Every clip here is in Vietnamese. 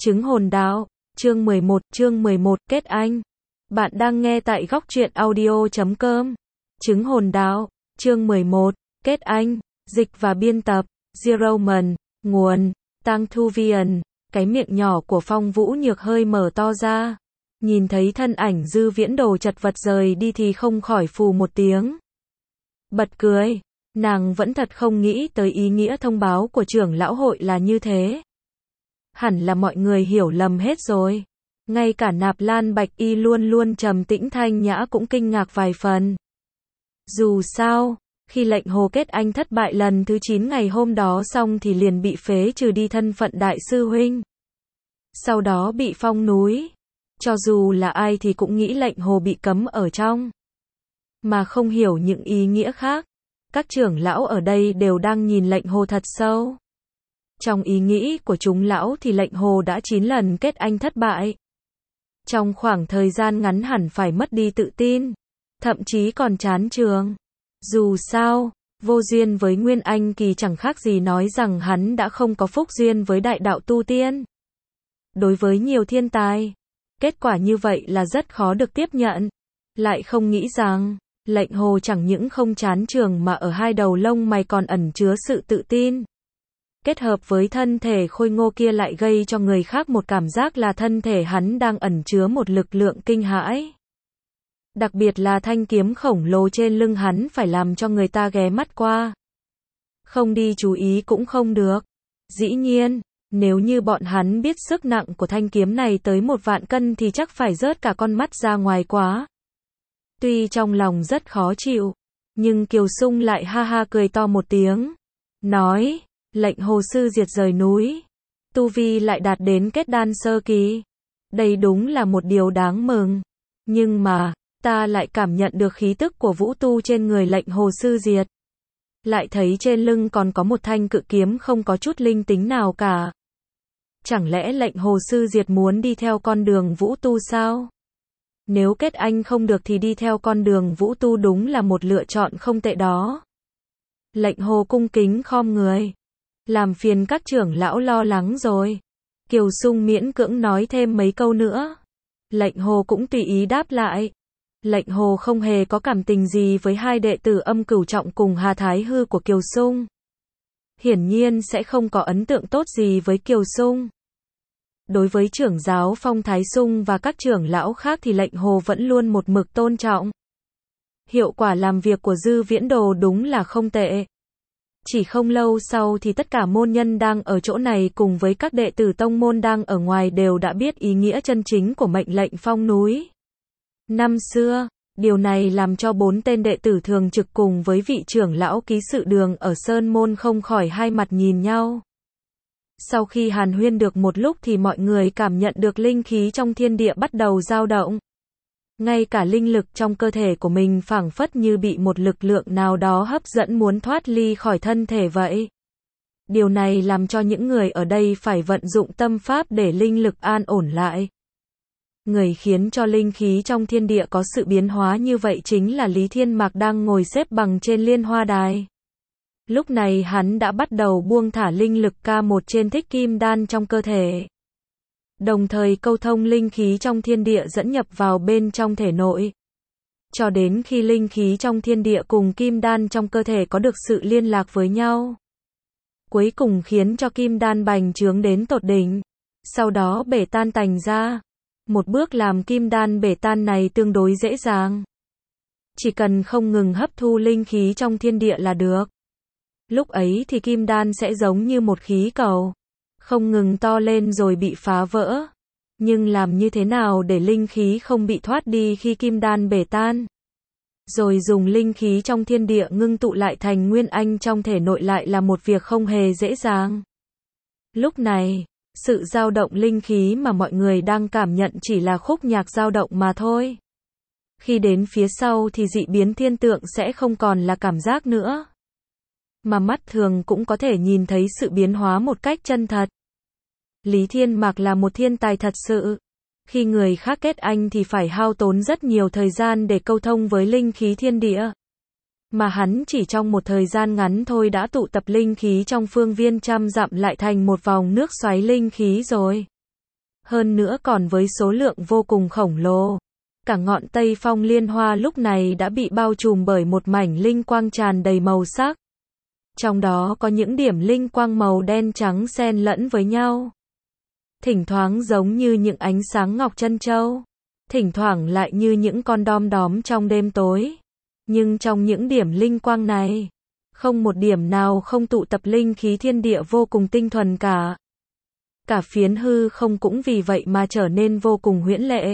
Chứng hồn đạo, chương 11, kết anh. Bạn đang nghe tại góc truyện audio.com. Chứng hồn đạo, chương 11, kết anh, dịch và biên tập, Zeroman, nguồn, Tăng Thu Viền. Cái miệng nhỏ của Phong Vũ Nhược hơi mở to ra. Nhìn thấy thân ảnh Dư Viễn Đồ chật vật rời đi thì không khỏi phù một tiếng. Bật cười, nàng vẫn thật không nghĩ tới ý nghĩa thông báo của trưởng lão hội là như thế. Hẳn là mọi người hiểu lầm hết rồi. Ngay cả Nạp Lan Bạch Y luôn luôn trầm tĩnh thanh nhã cũng kinh ngạc vài phần. Dù sao, khi lệnh hồ kết anh thất bại lần thứ 9 ngày hôm đó xong thì liền bị phế trừ đi thân phận đại sư huynh. Sau đó bị phong núi. Cho dù là ai thì cũng nghĩ lệnh hồ bị cấm ở trong. Mà không hiểu những ý nghĩa khác. Các trưởng lão ở đây đều đang nhìn lệnh hồ thật sâu. Trong ý nghĩ của chúng lão thì lệnh hồ đã 9 lần kết anh thất bại. Trong khoảng thời gian ngắn hẳn phải mất đi tự tin. Thậm chí còn chán trường. Dù sao, vô duyên với Nguyên Anh Kỳ chẳng khác gì nói rằng hắn đã không có phúc duyên với đại đạo tu tiên. Đối với nhiều thiên tài, kết quả như vậy là rất khó được tiếp nhận. Lại không nghĩ rằng, lệnh hồ chẳng những không chán trường mà ở hai đầu lông mày còn ẩn chứa sự tự tin. Kết hợp với thân thể khôi ngô kia lại gây cho người khác một cảm giác là thân thể hắn đang ẩn chứa một lực lượng kinh hãi. Đặc biệt là thanh kiếm khổng lồ trên lưng hắn phải làm cho người ta ghé mắt qua. Không đi chú ý cũng không được. Dĩ nhiên, nếu như bọn hắn biết sức nặng của thanh kiếm này tới 1.000 cân thì chắc phải rớt cả con mắt ra ngoài quá. Tuy trong lòng rất khó chịu, nhưng Kiều Sung lại ha ha cười to một tiếng. Nói, lệnh hồ sư diệt rời núi. Tu vi lại đạt đến kết đan sơ kỳ. Đây đúng là một điều đáng mừng. Nhưng mà, ta lại cảm nhận được khí tức của vũ tu trên người lệnh hồ sư diệt. Lại thấy trên lưng còn có một thanh cự kiếm không có chút linh tính nào cả. Chẳng lẽ lệnh hồ sư diệt muốn đi theo con đường vũ tu sao? Nếu kết anh không được thì đi theo con đường vũ tu đúng là một lựa chọn không tệ đó. Lệnh hồ cung kính khom người. Làm phiền các trưởng lão lo lắng rồi. Kiều Sung miễn cưỡng nói thêm mấy câu nữa. Lệnh hồ cũng tùy ý đáp lại. Lệnh hồ không hề có cảm tình gì với hai đệ tử Âm Cửu Trọng cùng Hà Thái Hư của Kiều Sung. Hiển nhiên sẽ không có ấn tượng tốt gì với Kiều Sung. Đối với trưởng giáo Phong Thái Sung và các trưởng lão khác thì lệnh hồ vẫn luôn một mực tôn trọng. Hiệu quả làm việc của Dư Viễn Đồ đúng là không tệ. Chỉ không lâu sau thì tất cả môn nhân đang ở chỗ này cùng với các đệ tử tông môn đang ở ngoài đều đã biết ý nghĩa chân chính của mệnh lệnh phong núi. Năm xưa, điều này làm cho 4 tên đệ tử thường trực cùng với vị trưởng lão ký sự Đường ở Sơn Môn không khỏi hai mặt nhìn nhau. Sau khi hàn huyên được một lúc thì mọi người cảm nhận được linh khí trong thiên địa bắt đầu dao động. Ngay cả linh lực trong cơ thể của mình phảng phất như bị một lực lượng nào đó hấp dẫn muốn thoát ly khỏi thân thể vậy. Điều này làm cho những người ở đây phải vận dụng tâm pháp để linh lực an ổn lại. Người khiến cho linh khí trong thiên địa có sự biến hóa như vậy chính là Lý Thiên Mạc đang ngồi xếp bằng trên liên hoa đài. Lúc này hắn đã bắt đầu buông thả linh lực K1 trên thích kim đan trong cơ thể. Đồng thời câu thông linh khí trong thiên địa dẫn nhập vào bên trong thể nội. Cho đến khi linh khí trong thiên địa cùng kim đan trong cơ thể có được sự liên lạc với nhau. Cuối cùng khiến cho kim đan bành trướng đến tột đỉnh. Sau đó bể tan tành ra. Một bước làm kim đan bể tan này tương đối dễ dàng. Chỉ cần không ngừng hấp thu linh khí trong thiên địa là được. Lúc ấy thì kim đan sẽ giống như một khí cầu. Không ngừng to lên rồi bị phá vỡ. Nhưng làm như thế nào để linh khí không bị thoát đi khi kim đan bể tan? Rồi dùng linh khí trong thiên địa ngưng tụ lại thành nguyên anh trong thể nội lại là một việc không hề dễ dàng. Lúc này, sự dao động linh khí mà mọi người đang cảm nhận chỉ là khúc nhạc dao động mà thôi. Khi đến phía sau thì dị biến thiên tượng sẽ không còn là cảm giác nữa. Mà mắt thường cũng có thể nhìn thấy sự biến hóa một cách chân thật. Lý Thiên Mạc là một thiên tài thật sự. Khi người khác kết anh thì phải hao tốn rất nhiều thời gian để câu thông với linh khí thiên địa. Mà hắn chỉ trong một thời gian ngắn thôi đã tụ tập linh khí trong phương viên trăm dặm lại thành một vòng nước xoáy linh khí rồi. hơn nữa còn với số lượng vô cùng khổng lồ. Cả ngọn Tây Phong Liên Hoa lúc này đã bị bao trùm bởi một mảnh linh quang tràn đầy màu sắc. Trong đó có những điểm linh quang màu đen trắng xen lẫn với nhau. Thỉnh thoảng giống như những ánh sáng ngọc trân châu. Thỉnh thoảng lại như những con đom đóm trong đêm tối. Nhưng trong những điểm linh quang này, không một điểm nào không tụ tập linh khí thiên địa vô cùng tinh thuần cả. Cả phiến hư không cũng vì vậy mà trở nên vô cùng huyễn lệ.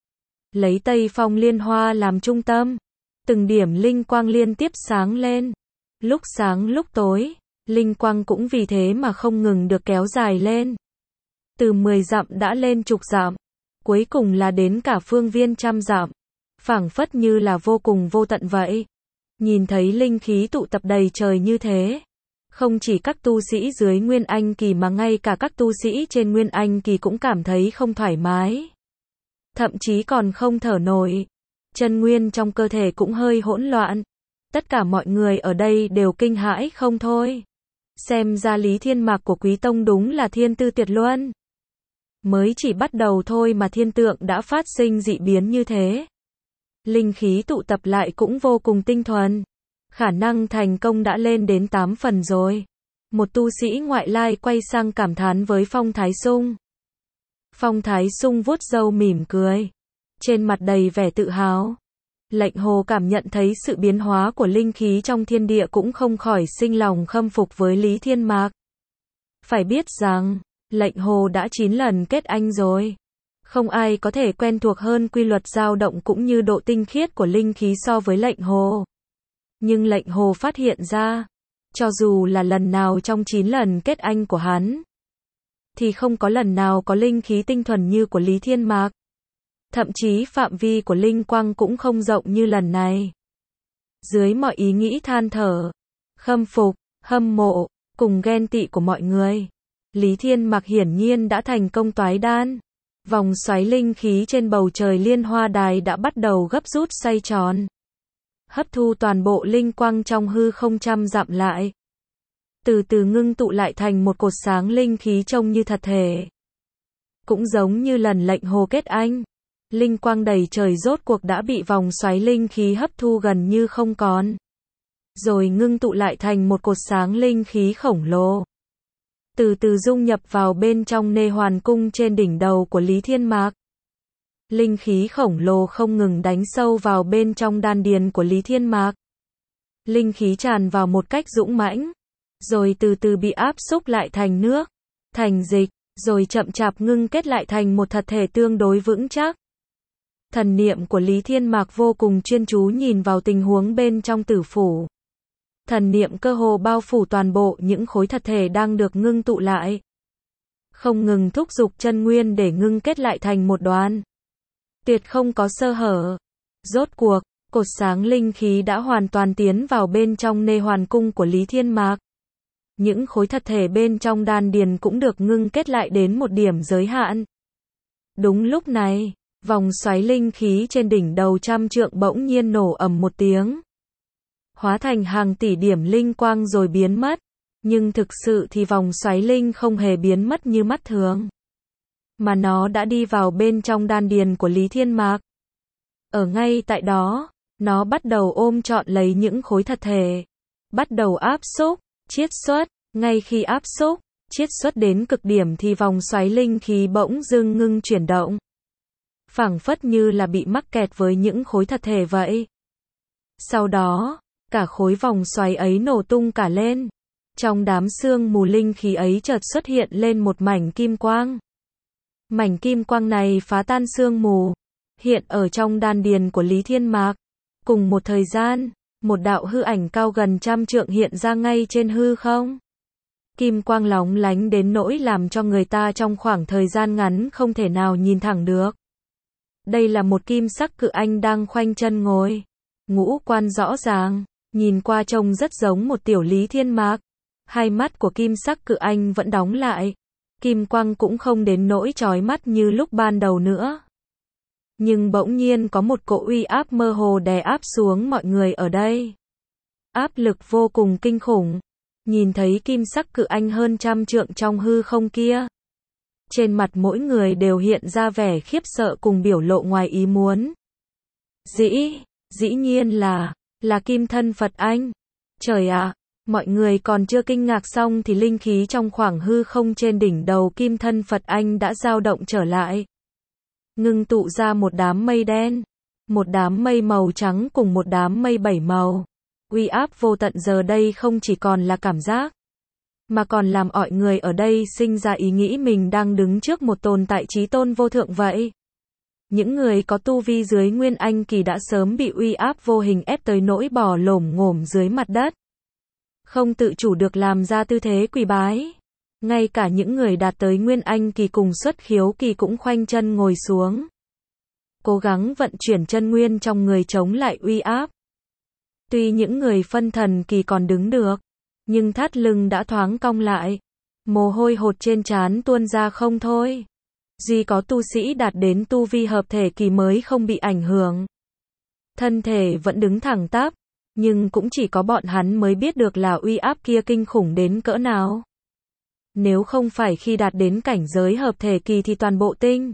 Lấy Tây Phong Liên Hoa làm trung tâm, từng điểm linh quang liên tiếp sáng lên. Lúc sáng lúc tối, linh quang cũng vì thế mà không ngừng được kéo dài lên. Từ 10 dặm đã lên chục dặm, cuối cùng là đến cả phương viên trăm dặm. Phảng phất như là vô cùng vô tận vậy. Nhìn thấy linh khí tụ tập đầy trời như thế, không chỉ các tu sĩ dưới Nguyên Anh kỳ mà ngay cả các tu sĩ trên Nguyên Anh kỳ cũng cảm thấy không thoải mái. Thậm chí còn không thở nổi. Chân nguyên trong cơ thể cũng hơi hỗn loạn. Tất cả mọi người ở đây đều kinh hãi không thôi. Xem ra Lý Thiên Mạc của Quý Tông đúng là thiên tư tuyệt luân. Mới chỉ bắt đầu thôi mà thiên tượng đã phát sinh dị biến như thế. Linh khí tụ tập lại cũng vô cùng tinh thuần. Khả năng thành công đã lên đến 8 phần rồi. Một tu sĩ ngoại lai quay sang cảm thán với Phong Thái Sung. Phong Thái Sung vuốt râu mỉm cười. Trên mặt đầy vẻ tự hào. Lệnh Hồ cảm nhận thấy sự biến hóa của linh khí trong thiên địa cũng không khỏi sinh lòng khâm phục với Lý Thiên Mạc. Phải biết rằng, Lệnh Hồ đã 9 lần kết anh rồi. Không ai có thể quen thuộc hơn quy luật dao động cũng như độ tinh khiết của linh khí so với Lệnh Hồ. Nhưng Lệnh Hồ phát hiện ra, cho dù là lần nào trong 9 lần kết anh của hắn, thì không có lần nào có linh khí tinh thuần như của Lý Thiên Mạc. Thậm chí phạm vi của linh quang cũng không rộng như lần này. Dưới mọi ý nghĩ than thở, khâm phục, hâm mộ, cùng ghen tị của mọi người, Lý Thiên Mạc hiển nhiên đã thành công toái đan. Vòng xoáy linh khí trên bầu trời Liên Hoa Đài đã bắt đầu gấp rút xoay tròn. Hấp thu toàn bộ linh quang trong hư không trăm dặm lại. Từ từ ngưng tụ lại thành một cột sáng linh khí trông như thật thể. Cũng giống như lần Lệnh Hồ kết anh. Linh quang đầy trời rốt cuộc đã bị vòng xoáy linh khí hấp thu gần như không còn. Rồi ngưng tụ lại thành một cột sáng linh khí khổng lồ. Từ từ dung nhập vào bên trong Nê Hoàn Cung trên đỉnh đầu của Lý Thiên Mạc. Linh khí khổng lồ không ngừng đánh sâu vào bên trong đan điền của Lý Thiên Mạc. Linh khí tràn vào một cách dũng mãnh, rồi từ từ bị áp xúc lại thành nước, thành dịch, rồi chậm chạp ngưng kết lại thành một thật thể tương đối vững chắc. Thần niệm của Lý Thiên Mạc vô cùng chuyên chú nhìn vào tình huống bên trong tử phủ. Thần niệm cơ hồ bao phủ toàn bộ những khối thật thể đang được ngưng tụ lại. Không ngừng thúc giục chân nguyên để ngưng kết lại thành một đoàn. Tuyệt không có sơ hở. Rốt cuộc, cột sáng linh khí đã hoàn toàn tiến vào bên trong Nê Hoàn Cung của Lý Thiên Mạc. Những khối thật thể bên trong đan điền cũng được ngưng kết lại đến một điểm giới hạn. Đúng lúc này, vòng xoáy linh khí trên đỉnh đầu trăm trượng bỗng nhiên nổ ầm một tiếng. Hóa thành hàng tỷ điểm linh quang rồi biến mất. Nhưng thực sự thì vòng xoáy linh không hề biến mất như mắt thường. Mà nó đã đi vào bên trong đan điền của Lý Thiên Mạc. Ở ngay tại đó, nó bắt đầu ôm trọn lấy những khối thật thể. Bắt đầu áp xúc, chiết xuất. Ngay khi áp xúc, chiết xuất đến cực điểm thì vòng xoáy linh khí bỗng dưng ngưng chuyển động. Phảng phất như là bị mắc kẹt với những khối thật thể vậy. Sau đó, cả khối vòng xoáy ấy nổ tung cả lên. Trong đám sương mù linh khí ấy chợt xuất hiện lên một mảnh kim quang. Mảnh kim quang này phá tan sương mù, hiện ở trong đan điền của Lý Thiên Mạc. Cùng một thời gian, một đạo hư ảnh cao gần trăm trượng hiện ra ngay trên hư không. Kim quang lóng lánh đến nỗi làm cho người ta trong khoảng thời gian ngắn không thể nào nhìn thẳng được. Đây là một kim sắc cự anh đang khoanh chân ngồi. Ngũ quan rõ ràng, nhìn qua trông rất giống một tiểu Lý Thiên Mạc. Hai mắt của kim sắc cự anh vẫn đóng lại. Kim quang cũng không đến nỗi chói mắt như lúc ban đầu nữa. Nhưng bỗng nhiên có một cỗ uy áp mơ hồ đè áp xuống mọi người ở đây. Áp lực vô cùng kinh khủng. Nhìn thấy kim sắc cự anh hơn trăm trượng trong hư không kia. Trên mặt mỗi người đều hiện ra vẻ khiếp sợ cùng biểu lộ ngoài ý muốn. Dĩ nhiên là kim thân Phật Anh. Trời ạ, mọi người còn chưa kinh ngạc xong thì linh khí trong khoảng hư không trên đỉnh đầu kim thân Phật Anh đã dao động trở lại. Ngưng tụ ra một đám mây đen, một đám mây màu trắng cùng một đám mây 7 màu. Uy áp vô tận giờ đây không chỉ còn là cảm giác, mà còn làm mọi người ở đây sinh ra ý nghĩ mình đang đứng trước một tồn tại chí tôn vô thượng vậy. Những người có tu vi dưới Nguyên Anh kỳ đã sớm bị uy áp vô hình ép tới nỗi bò lổm ngổm dưới mặt đất. Không tự chủ được làm ra tư thế quỳ bái. Ngay cả những người đạt tới Nguyên Anh kỳ cùng xuất khiếu kỳ cũng khoanh chân ngồi xuống. Cố gắng vận chuyển chân nguyên trong người chống lại uy áp. Tuy những người phân thần kỳ còn đứng được, nhưng thắt lưng đã thoáng cong lại. Mồ hôi hột trên trán tuôn ra không thôi. Duy có tu sĩ đạt đến tu vi hợp thể kỳ mới không bị ảnh hưởng. Thân thể vẫn đứng thẳng tắp, nhưng cũng chỉ có bọn hắn mới biết được là uy áp kia kinh khủng đến cỡ nào. Nếu không phải khi đạt đến cảnh giới hợp thể kỳ thì toàn bộ tinh,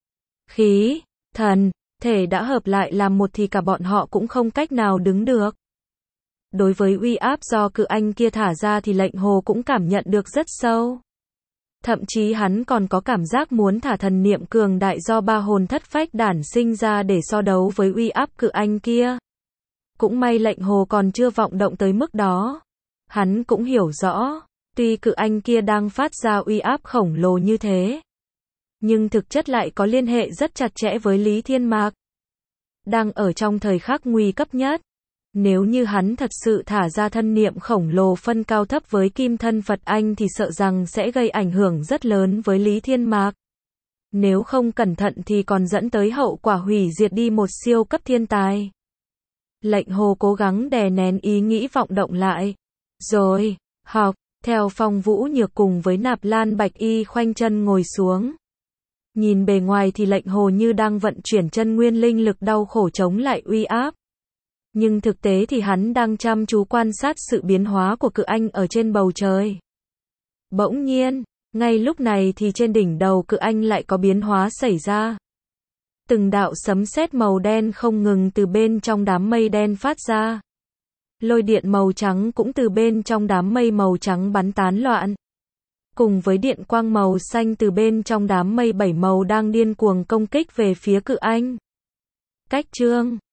khí, thần, thể đã hợp lại làm một thì cả bọn họ cũng không cách nào đứng được. Đối với uy áp do cự anh kia thả ra thì lệnh hồ cũng cảm nhận được rất sâu. Thậm chí hắn còn có cảm giác muốn thả thần niệm cường đại do ba hồn thất phách đản sinh ra để so đấu với uy áp cự anh kia. Cũng may lệnh hồ còn chưa vọng động tới mức đó. Hắn cũng hiểu rõ, tuy cự anh kia đang phát ra uy áp khổng lồ như thế, nhưng thực chất lại có liên hệ rất chặt chẽ với Lý Thiên Mạc. Đang ở trong thời khắc nguy cấp nhất. Nếu như hắn thật sự thả ra thân niệm khổng lồ phân cao thấp với kim thân Phật Anh thì sợ rằng sẽ gây ảnh hưởng rất lớn với Lý Thiên Mạc. Nếu không cẩn thận thì còn dẫn tới hậu quả hủy diệt đi một siêu cấp thiên tài. Lệnh hồ cố gắng đè nén ý nghĩ vọng động lại. Rồi, học, theo Phong Vũ Nhược cùng với Nạp Lan Bạch Y khoanh chân ngồi xuống. Nhìn bề ngoài thì lệnh hồ như đang vận chuyển chân nguyên linh lực đau khổ chống lại uy áp. Nhưng thực tế thì hắn đang chăm chú quan sát sự biến hóa của cự anh ở trên bầu trời. Bỗng nhiên, ngay lúc này thì trên đỉnh đầu cự anh lại có biến hóa xảy ra. Từng đạo sấm sét màu đen không ngừng từ bên trong đám mây đen phát ra. Lôi điện màu trắng cũng từ bên trong đám mây màu trắng bắn tán loạn. Cùng với điện quang màu xanh từ bên trong đám mây 7 màu đang điên cuồng công kích về phía cự anh. Cách chương